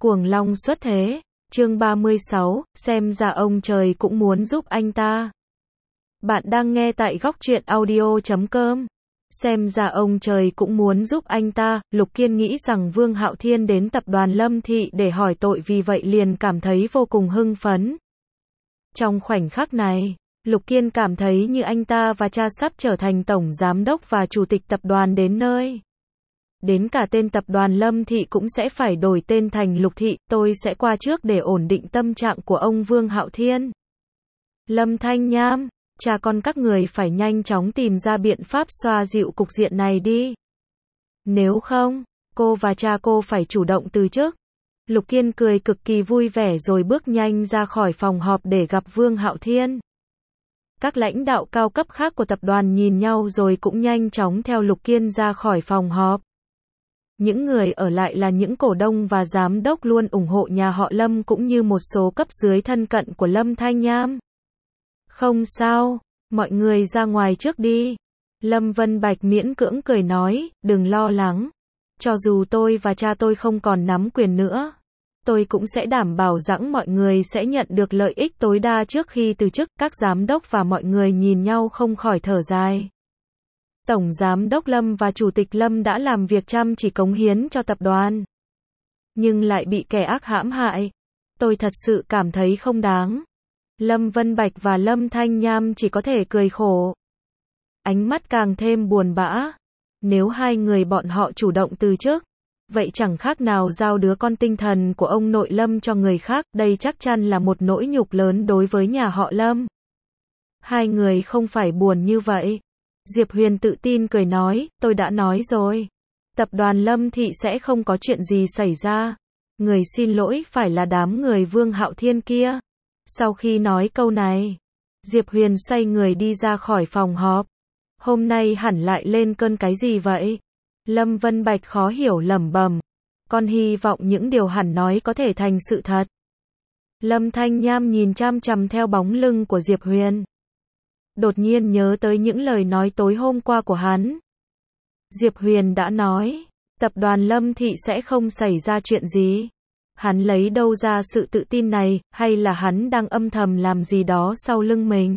Cuồng long xuất thế, chương 36, xem ra ông trời cũng muốn giúp anh ta. Bạn đang nghe tại góc truyện audio.com. Xem ra ông trời cũng muốn giúp anh ta, Lục Kiên nghĩ rằng Vương Hạo Thiên đến tập đoàn Lâm Thị để hỏi tội, vì vậy liền cảm thấy vô cùng hưng phấn. Trong khoảnh khắc này, Lục Kiên cảm thấy như anh ta và cha sắp trở thành tổng giám đốc và chủ tịch tập đoàn đến nơi. Đến cả tên tập đoàn Lâm Thị cũng sẽ phải đổi tên thành Lục Thị, tôi sẽ qua trước để ổn định tâm trạng của ông Vương Hạo Thiên. Lâm Thanh Nham, cha con các người phải nhanh chóng tìm ra biện pháp xoa dịu cục diện này đi. Nếu không, cô và cha cô phải chủ động từ chức. Lục Kiên cười cực kỳ vui vẻ rồi bước nhanh ra khỏi phòng họp để gặp Vương Hạo Thiên. Các lãnh đạo cao cấp khác của tập đoàn nhìn nhau rồi cũng nhanh chóng theo Lục Kiên ra khỏi phòng họp. Những người ở lại là những cổ đông và giám đốc luôn ủng hộ nhà họ Lâm cũng như một số cấp dưới thân cận của Lâm Thanh Nham. Không sao, mọi người ra ngoài trước đi. Lâm Vân Bạch miễn cưỡng cười nói, đừng lo lắng. Cho dù tôi và cha tôi không còn nắm quyền nữa, tôi cũng sẽ đảm bảo rằng mọi người sẽ nhận được lợi ích tối đa trước khi từ chức. Các giám đốc và mọi người nhìn nhau không khỏi thở dài. Tổng giám đốc Lâm và chủ tịch Lâm đã làm việc chăm chỉ cống hiến cho tập đoàn, nhưng lại bị kẻ ác hãm hại. Tôi thật sự cảm thấy không đáng. Lâm Vân Bạch và Lâm Thanh Nham chỉ có thể cười khổ. Ánh mắt càng thêm buồn bã. Nếu hai người bọn họ chủ động từ chức, vậy chẳng khác nào giao đứa con tinh thần của ông nội Lâm cho người khác. Đây chắc chắn là một nỗi nhục lớn đối với nhà họ Lâm. Hai người không phải buồn như vậy. Diệp Huyền tự tin cười nói, tôi đã nói rồi. Tập đoàn Lâm Thị sẽ không có chuyện gì xảy ra. Người xin lỗi phải là đám người Vương Hạo Thiên kia. Sau khi nói câu này, Diệp Huyền xoay người đi ra khỏi phòng họp. Hôm nay hẳn lại lên cơn cái gì vậy? Lâm Vân Bạch khó hiểu lẩm bẩm. Con hy vọng những điều hẳn nói có thể thành sự thật. Lâm Thanh Nham nhìn chăm chằm theo bóng lưng của Diệp Huyền. Đột nhiên nhớ tới những lời nói tối hôm qua của hắn. Diệp Huyền đã nói, tập đoàn Lâm Thị sẽ không xảy ra chuyện gì. Hắn lấy đâu ra sự tự tin này, hay là hắn đang âm thầm làm gì đó sau lưng mình?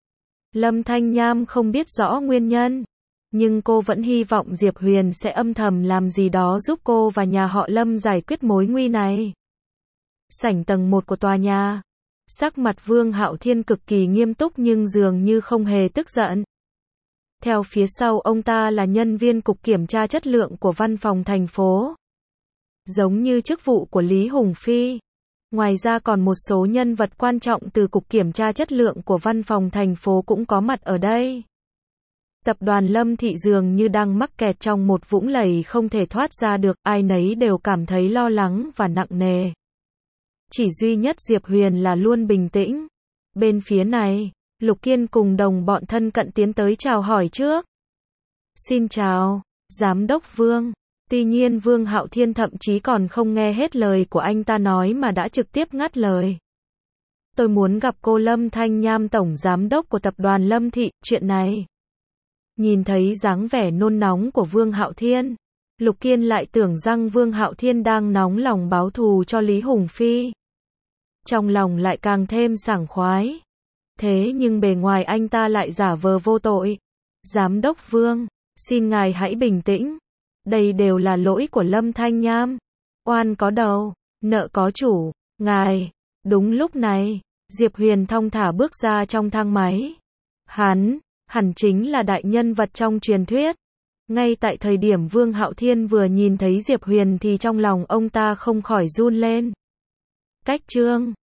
Lâm Thanh Nham không biết rõ nguyên nhân, nhưng cô vẫn hy vọng Diệp Huyền sẽ âm thầm làm gì đó giúp cô và nhà họ Lâm giải quyết mối nguy này. Sảnh tầng 1 của tòa nhà. Sắc mặt Vương Hạo Thiên cực kỳ nghiêm túc nhưng dường như không hề tức giận. Theo phía sau ông ta là nhân viên cục kiểm tra chất lượng của văn phòng thành phố. Giống như chức vụ của Lý Hùng Phi. Ngoài ra còn một số nhân vật quan trọng từ cục kiểm tra chất lượng của văn phòng thành phố cũng có mặt ở đây. Tập đoàn Lâm Thị dường như đang mắc kẹt trong một vũng lầy không thể thoát ra được, ai nấy đều cảm thấy lo lắng và nặng nề. Chỉ duy nhất Diệp Huyền là luôn bình tĩnh. Bên phía này, Lục Kiên cùng đồng bọn thân cận tiến tới chào hỏi trước. Xin chào, Giám đốc Vương. Tuy nhiên Vương Hạo Thiên thậm chí còn không nghe hết lời của anh ta nói mà đã trực tiếp ngắt lời. Tôi muốn gặp cô Lâm Thanh Nham, tổng giám đốc của tập đoàn Lâm Thị, chuyện này. Nhìn thấy dáng vẻ nôn nóng của Vương Hạo Thiên, Lục Kiên lại tưởng rằng Vương Hạo Thiên đang nóng lòng báo thù cho Lý Hùng Phi. Trong lòng lại càng thêm sảng khoái. Thế nhưng bề ngoài anh ta lại giả vờ vô tội. Giám đốc Vương, xin ngài hãy bình tĩnh. Đây đều là lỗi của Lâm Thanh Nham. Oan có đầu, nợ có chủ, ngài. Đúng lúc này, Diệp Huyền thong thả bước ra trong thang máy. Hắn, hẳn chính là đại nhân vật trong truyền thuyết. Ngay tại thời điểm Vương Hạo Thiên vừa nhìn thấy Diệp Huyền thì trong lòng ông ta không khỏi run lên. Cách chương